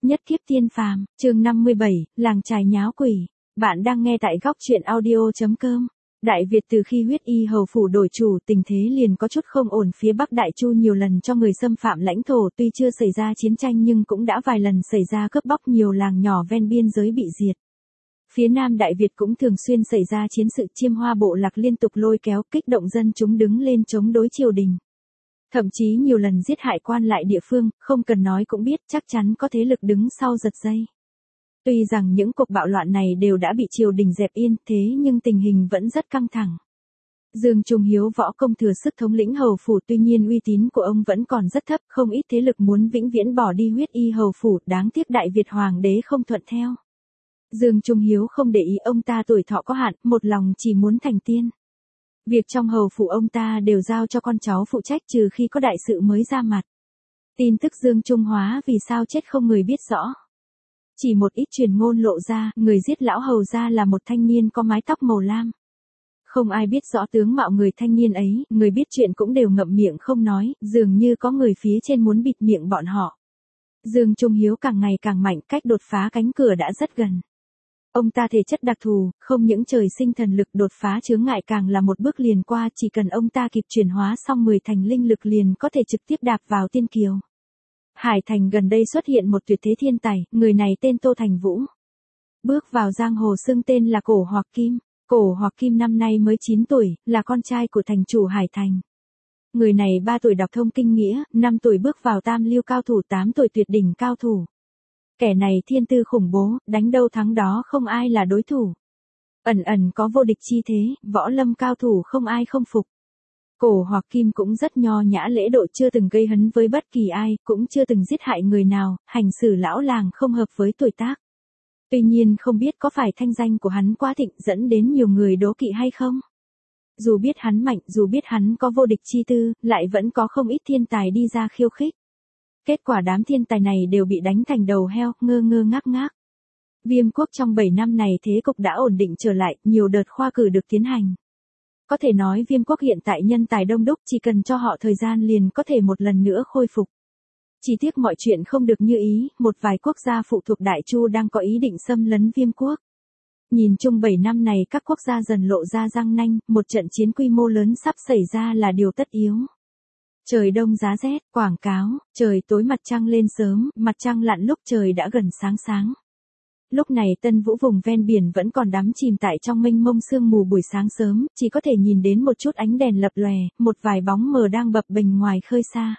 Nhất kiếp tiên phàm, chương 57, làng chài nháo quỷ. Bạn đang nghe tại góc truyện audio.com. Đại Việt từ khi huyết y hầu phủ đổi chủ, tình thế liền có chút không ổn. Phía Bắc Đại Chu nhiều lần cho người xâm phạm lãnh thổ, tuy chưa xảy ra chiến tranh nhưng cũng đã vài lần xảy ra cướp bóc, nhiều làng nhỏ ven biên giới bị diệt. Phía Nam Đại Việt cũng thường xuyên xảy ra chiến sự, Chiêm Hoa bộ lạc liên tục lôi kéo kích động dân chúng đứng lên chống đối triều đình. Thậm chí nhiều lần giết hại quan lại địa phương, không cần nói cũng biết chắc chắn có thế lực đứng sau giật dây. Tuy rằng những cuộc bạo loạn này đều đã bị triều đình dẹp yên, thế nhưng tình hình vẫn rất căng thẳng. Dương Trung Hiếu võ công thừa sức thống lĩnh hầu phủ, tuy nhiên uy tín của ông vẫn còn rất thấp, không ít thế lực muốn vĩnh viễn bỏ đi huyết y hầu phủ, đáng tiếc Đại Việt hoàng đế không thuận theo. Dương Trung Hiếu không để ý, ông ta tuổi thọ có hạn, một lòng chỉ muốn thành tiên. Việc trong hầu phủ ông ta đều giao cho con cháu phụ trách, trừ khi có đại sự mới ra mặt. Tin tức Dương Trung Hóa vì sao chết không người biết rõ. Chỉ một ít truyền ngôn lộ ra, người giết lão hầu gia là một thanh niên có mái tóc màu lam. Không ai biết rõ tướng mạo người thanh niên ấy, người biết chuyện cũng đều ngậm miệng không nói, dường như có người phía trên muốn bịt miệng bọn họ. Dương Trung Hiếu càng ngày càng mạnh, cách đột phá cánh cửa đã rất gần. Ông ta thể chất đặc thù, không những trời sinh thần lực, đột phá chướng ngại càng là một bước liền qua, chỉ cần ông ta kịp chuyển hóa xong 10 thành linh lực liền có thể trực tiếp đạp vào tiên kiều. Hải Thành gần đây xuất hiện một tuyệt thế thiên tài, người này tên Tô Thành Vũ. Bước vào giang hồ xưng tên là Cổ Hoặc Kim. Cổ Hoặc Kim năm nay mới 9 tuổi, là con trai của thành chủ Hải Thành. Người này 3 tuổi đọc thông kinh nghĩa, 5 tuổi bước vào tam lưu cao thủ, 8 tuổi tuyệt đỉnh cao thủ. Kẻ này thiên tư khủng bố, đánh đâu thắng đó không ai là đối thủ. Ẩn ẩn có vô địch chi thế, võ lâm cao thủ không ai không phục. Cổ Hoặc Kim cũng rất nho nhã lễ độ, chưa từng gây hấn với bất kỳ ai, cũng chưa từng giết hại người nào, hành xử lão làng không hợp với tuổi tác. Tuy nhiên không biết có phải thanh danh của hắn quá thịnh dẫn đến nhiều người đố kỵ hay không? Dù biết hắn mạnh, dù biết hắn có vô địch chi tư, lại vẫn có không ít thiên tài đi ra khiêu khích. Kết quả đám thiên tài này đều bị đánh thành đầu heo, ngơ ngơ ngác ngác. Viêm quốc trong 7 năm này thế cục đã ổn định trở lại, nhiều đợt khoa cử được tiến hành. Có thể nói Viêm quốc hiện tại nhân tài đông đúc, chỉ cần cho họ thời gian liền có thể một lần nữa khôi phục. Chỉ tiếc mọi chuyện không được như ý, một vài quốc gia phụ thuộc Đại Chu đang có ý định xâm lấn Viêm quốc. Nhìn chung 7 năm này các quốc gia dần lộ ra răng nanh, một trận chiến quy mô lớn sắp xảy ra là điều tất yếu. Trời đông giá rét, quảng cáo, trời tối mặt trăng lên sớm, mặt trăng lặn lúc trời đã gần sáng sáng. Lúc này Tân Vũ vùng ven biển vẫn còn đắm chìm tại trong mênh mông sương mù buổi sáng sớm, chỉ có thể nhìn đến một chút ánh đèn lập lòe, một vài bóng mờ đang bập bềnh ngoài khơi xa.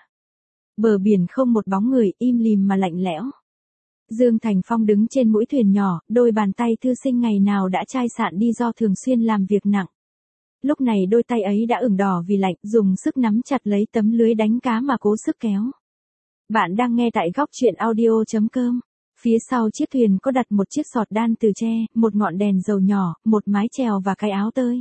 Bờ biển không một bóng người, im lìm mà lạnh lẽo. Dương Thành Phong đứng trên mũi thuyền nhỏ, đôi bàn tay thư sinh ngày nào đã chai sạn đi do thường xuyên làm việc nặng. Lúc này đôi tay ấy đã ửng đỏ vì lạnh, dùng sức nắm chặt lấy tấm lưới đánh cá mà cố sức kéo. Bạn đang nghe tại góc truyện audio.com. Phía sau chiếc thuyền có đặt một chiếc sọt đan từ tre, một ngọn đèn dầu nhỏ, một mái chèo và cái áo tơi.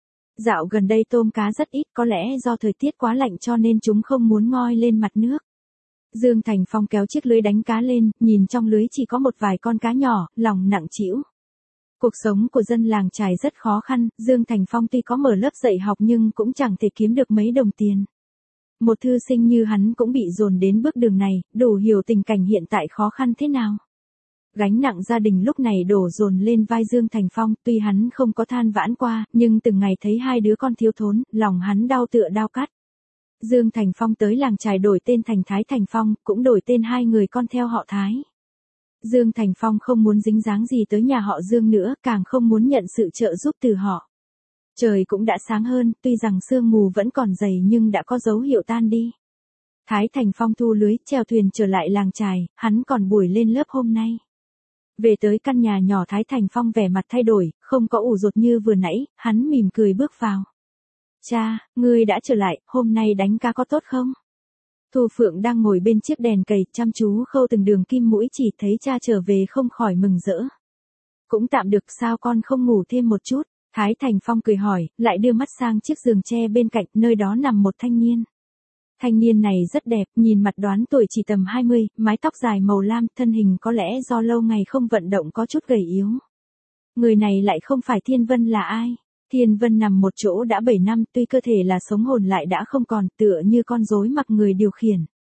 Dạo gần đây tôm cá rất ít, có lẽ do thời tiết quá lạnh cho nên chúng không muốn ngoi lên mặt nước. Dương Thành Phong kéo chiếc lưới đánh cá lên, nhìn trong lưới chỉ có một vài con cá nhỏ, lòng nặng trĩu. Cuộc sống của dân làng chài rất khó khăn, Dương Thành Phong tuy có mở lớp dạy học nhưng cũng chẳng thể kiếm được mấy đồng tiền. Một thư sinh như hắn cũng bị dồn đến bước đường này, đủ hiểu tình cảnh hiện tại khó khăn thế nào. Gánh nặng gia đình lúc này đổ dồn lên vai Dương Thành Phong, tuy hắn không có than vãn qua, nhưng từng ngày thấy hai đứa con thiếu thốn, lòng hắn đau tựa đau cắt. Dương Thành Phong tới làng chài đổi tên thành Thái Thành Phong, cũng đổi tên hai người con theo họ Thái. Dương Thành Phong không muốn dính dáng gì tới nhà họ Dương nữa, càng không muốn nhận sự trợ giúp từ họ. Trời cũng đã sáng hơn, tuy rằng sương mù vẫn còn dày nhưng đã có dấu hiệu tan đi. Thái Thành Phong thu lưới, chèo thuyền trở lại làng chài, hắn còn buổi lên lớp hôm nay. Về tới căn nhà nhỏ Thái Thành Phong vẻ mặt thay đổi, không có ủ rột như vừa nãy, hắn mỉm cười bước vào. Cha, ngươi đã trở lại, hôm nay đánh cá có tốt không? Thu Phượng đang ngồi bên chiếc đèn cầy, chăm chú khâu từng đường kim mũi chỉ, thấy cha trở về không khỏi mừng rỡ. Cũng tạm được, sao con không ngủ thêm một chút? Thái Thành Phong cười hỏi, lại đưa mắt sang chiếc giường tre bên cạnh, nơi đó nằm một thanh niên. Thanh niên này rất đẹp, nhìn mặt đoán tuổi chỉ tầm 20, mái tóc dài màu lam, thân hình có lẽ do lâu ngày không vận động có chút gầy yếu. Người này lại không phải Thiên Vân là ai? Thiên Vân nằm một chỗ đã 7 năm, tuy cơ thể là sống hồn lại đã không còn, tựa như con rối mặc người điều khiển.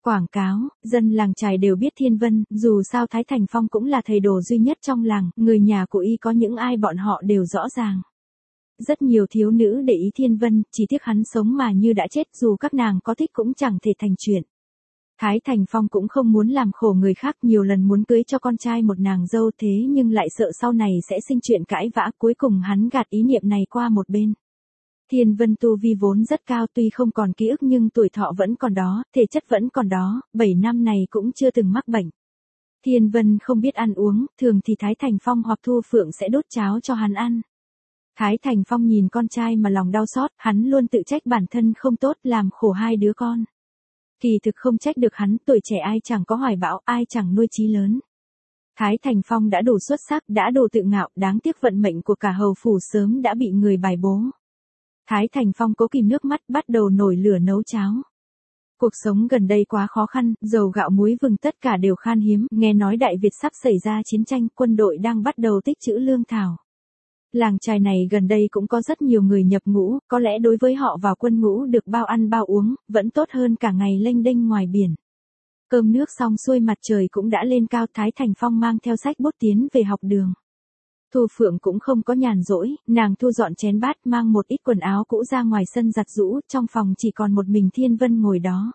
Quảng cáo, dân làng chài đều biết Thiên Vân, dù sao Thái Thành Phong cũng là thầy đồ duy nhất trong làng, người nhà của y có những ai bọn họ đều rõ ràng. Rất nhiều thiếu nữ để ý Thiên Vân, chỉ tiếc hắn sống mà như đã chết, dù các nàng có thích cũng chẳng thể thành chuyện. Thái Thành Phong cũng không muốn làm khổ người khác, nhiều lần muốn cưới cho con trai một nàng dâu thế nhưng lại sợ sau này sẽ sinh chuyện cãi vã, cuối cùng hắn gạt ý niệm này qua một bên. Thiên Vân tu vi vốn rất cao, tuy không còn ký ức nhưng tuổi thọ vẫn còn đó, thể chất vẫn còn đó, 7 năm này cũng chưa từng mắc bệnh. Thiên Vân không biết ăn uống, thường thì Thái Thành Phong hoặc Thu Phượng sẽ đốt cháo cho hắn ăn. Thái Thành Phong nhìn con trai mà lòng đau xót, hắn luôn tự trách bản thân không tốt, làm khổ hai đứa con. Kỳ thực không trách được hắn, tuổi trẻ ai chẳng có hoài bão, ai chẳng nuôi chí lớn. Thái Thành Phong đã đủ xuất sắc, đã đủ tự ngạo, đáng tiếc vận mệnh của cả hầu phủ sớm đã bị người bài bố. Thái Thành Phong cố kìm nước mắt, bắt đầu nổi lửa nấu cháo. Cuộc sống gần đây quá khó khăn, dầu gạo muối vừng tất cả đều khan hiếm, nghe nói Đại Việt sắp xảy ra chiến tranh, quân đội đang bắt đầu tích trữ lương thảo. Làng chài này gần đây cũng có rất nhiều người nhập ngũ, có lẽ đối với họ vào quân ngũ được bao ăn bao uống, vẫn tốt hơn cả ngày lênh đênh ngoài biển. Cơm nước xong xuôi mặt trời cũng đã lên cao, Thái Thành Phong mang theo sách bút tiến về học đường. Thu Phượng cũng không có nhàn rỗi, nàng thu dọn chén bát mang một ít quần áo cũ ra ngoài sân giặt giũ, trong phòng chỉ còn một mình Thiên Vân ngồi đó.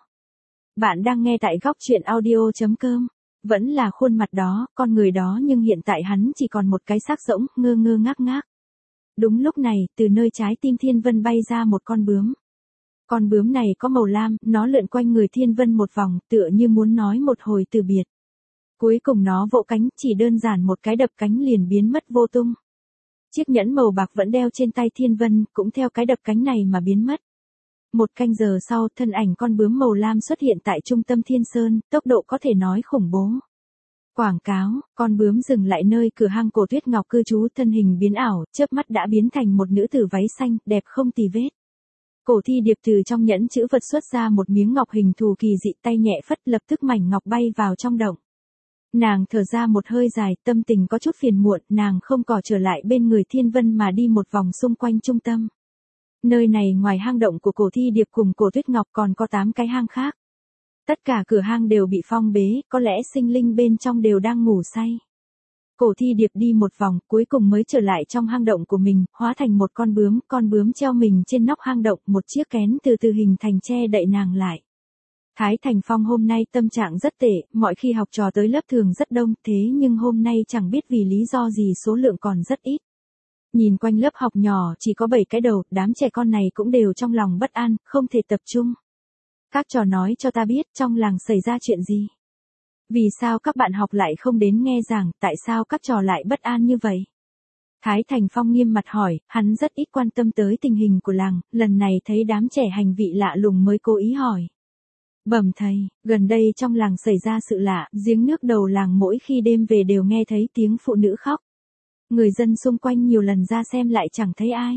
Bạn đang nghe tại góc truyện audio.com. Vẫn là khuôn mặt đó, con người đó nhưng hiện tại hắn chỉ còn một cái xác rỗng, ngơ ngơ ngác ngác. Đúng lúc này, từ nơi trái tim Thiên Vân bay ra một con bướm. Con bướm này có màu lam, nó lượn quanh người Thiên Vân một vòng, tựa như muốn nói một hồi từ biệt. Cuối cùng nó vỗ cánh, chỉ đơn giản một cái đập cánh liền biến mất vô tung. Chiếc nhẫn màu bạc vẫn đeo trên tay Thiên Vân, cũng theo cái đập cánh này mà biến mất. Một canh giờ sau, thân ảnh con bướm màu lam xuất hiện tại trung tâm Thiên Sơn, tốc độ có thể nói khủng bố. Quảng cáo, con bướm dừng lại nơi cửa hang Cổ Tuyết Ngọc cư trú, thân hình biến ảo, chớp mắt đã biến thành một nữ tử váy xanh, đẹp không tì vết. Cổ Thi Điệp từ trong nhẫn chữ vật xuất ra một miếng ngọc hình thù kỳ dị, tay nhẹ phất, lập tức mảnh ngọc bay vào trong động. Nàng thở ra một hơi dài, tâm tình có chút phiền muộn, nàng không cò trở lại bên người Thiên Vân mà đi một vòng xung quanh trung tâm. Nơi này ngoài hang động của Cổ Thi Điệp cùng Cổ Tuyết Ngọc còn có 8 cái hang khác. Tất cả cửa hang đều bị phong bế, có lẽ sinh linh bên trong đều đang ngủ say. Cổ Thi Điệp đi một vòng, cuối cùng mới trở lại trong hang động của mình, hóa thành một con bướm treo mình trên nóc hang động, một chiếc kén từ từ hình thành che đậy nàng lại. Thái Thành Phong hôm nay tâm trạng rất tệ, mọi khi học trò tới lớp thường rất đông, thế nhưng hôm nay chẳng biết vì lý do gì số lượng còn rất ít. Nhìn quanh lớp học nhỏ chỉ có 7 cái đầu, đám trẻ con này cũng đều trong lòng bất an, không thể tập trung. Các trò nói cho ta biết trong làng xảy ra chuyện gì. Vì sao các bạn học lại không đến nghe giảng, tại sao các trò lại bất an như vậy? Thái Thành Phong nghiêm mặt hỏi, hắn rất ít quan tâm tới tình hình của làng, lần này thấy đám trẻ hành vị lạ lùng mới cố ý hỏi. Bẩm thầy, gần đây trong làng xảy ra sự lạ, giếng nước đầu làng mỗi khi đêm về đều nghe thấy tiếng phụ nữ khóc. Người dân xung quanh nhiều lần ra xem lại chẳng thấy ai.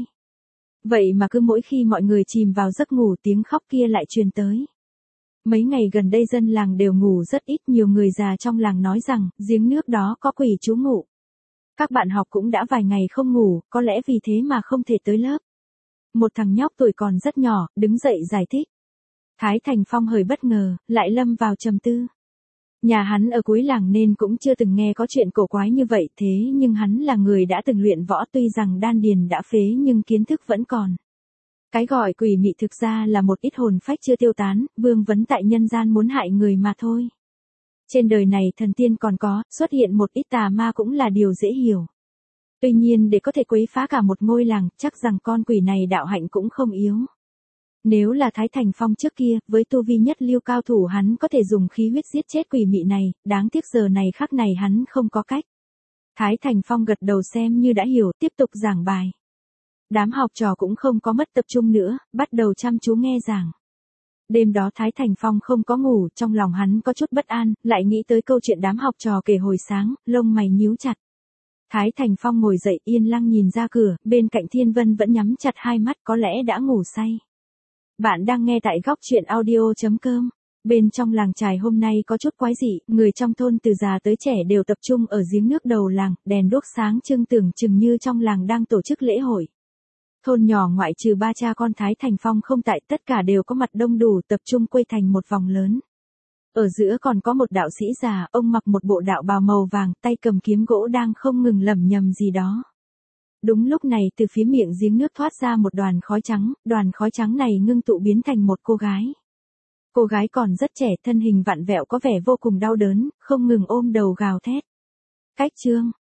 Vậy mà cứ mỗi khi mọi người chìm vào giấc ngủ tiếng khóc kia lại truyền tới. Mấy ngày gần đây dân làng đều ngủ rất ít, nhiều người già trong làng nói rằng giếng nước đó có quỷ trú ngụ. Các bạn học cũng đã vài ngày không ngủ, có lẽ vì thế mà không thể tới lớp. Một thằng nhóc tuổi còn rất nhỏ, đứng dậy giải thích. Thái Thành Phong hơi bất ngờ, lại lâm vào trầm tư. Nhà hắn ở cuối làng nên cũng chưa từng nghe có chuyện cổ quái như vậy, thế nhưng hắn là người đã từng luyện võ, tuy rằng đan điền đã phế nhưng kiến thức vẫn còn. Cái gọi quỷ mị thực ra là một ít hồn phách chưa tiêu tán, vương vấn tại nhân gian muốn hại người mà thôi. Trên đời này thần tiên còn có, xuất hiện một ít tà ma cũng là điều dễ hiểu. Tuy nhiên để có thể quấy phá cả một ngôi làng, chắc rằng con quỷ này đạo hạnh cũng không yếu. Nếu là Thái Thành Phong trước kia, với tu vi nhất lưu cao thủ hắn có thể dùng khí huyết giết chết quỷ mị này, đáng tiếc giờ này khắc này hắn không có cách. Thái Thành Phong gật đầu xem như đã hiểu, tiếp tục giảng bài. Đám học trò cũng không có mất tập trung nữa, bắt đầu chăm chú nghe giảng. Đêm đó Thái Thành Phong không có ngủ, trong lòng hắn có chút bất an, lại nghĩ tới câu chuyện đám học trò kể hồi sáng, lông mày nhíu chặt. Thái Thành Phong ngồi dậy yên lặng nhìn ra cửa, bên cạnh Thiên Vân vẫn nhắm chặt hai mắt, có lẽ đã ngủ say. Bạn đang nghe tại góc truyện audio.com. Bên trong làng chài hôm nay có chút quái dị, người trong thôn từ già tới trẻ đều tập trung ở giếng nước đầu làng, đèn đuốc sáng trưng tưởng chừng như trong làng đang tổ chức lễ hội. Thôn nhỏ ngoại trừ ba cha con Thái Thành Phong không tại, tất cả đều có mặt đông đủ, tập trung quây thành một vòng lớn. Ở giữa còn có một đạo sĩ già, ông mặc một bộ đạo bào màu vàng, tay cầm kiếm gỗ đang không ngừng lẩm nhẩm gì đó. Đúng lúc này từ phía miệng giếng nước thoát ra một đoàn khói trắng này ngưng tụ biến thành một cô gái. Cô gái còn rất trẻ, thân hình vặn vẹo có vẻ vô cùng đau đớn, không ngừng ôm đầu gào thét. Cách chương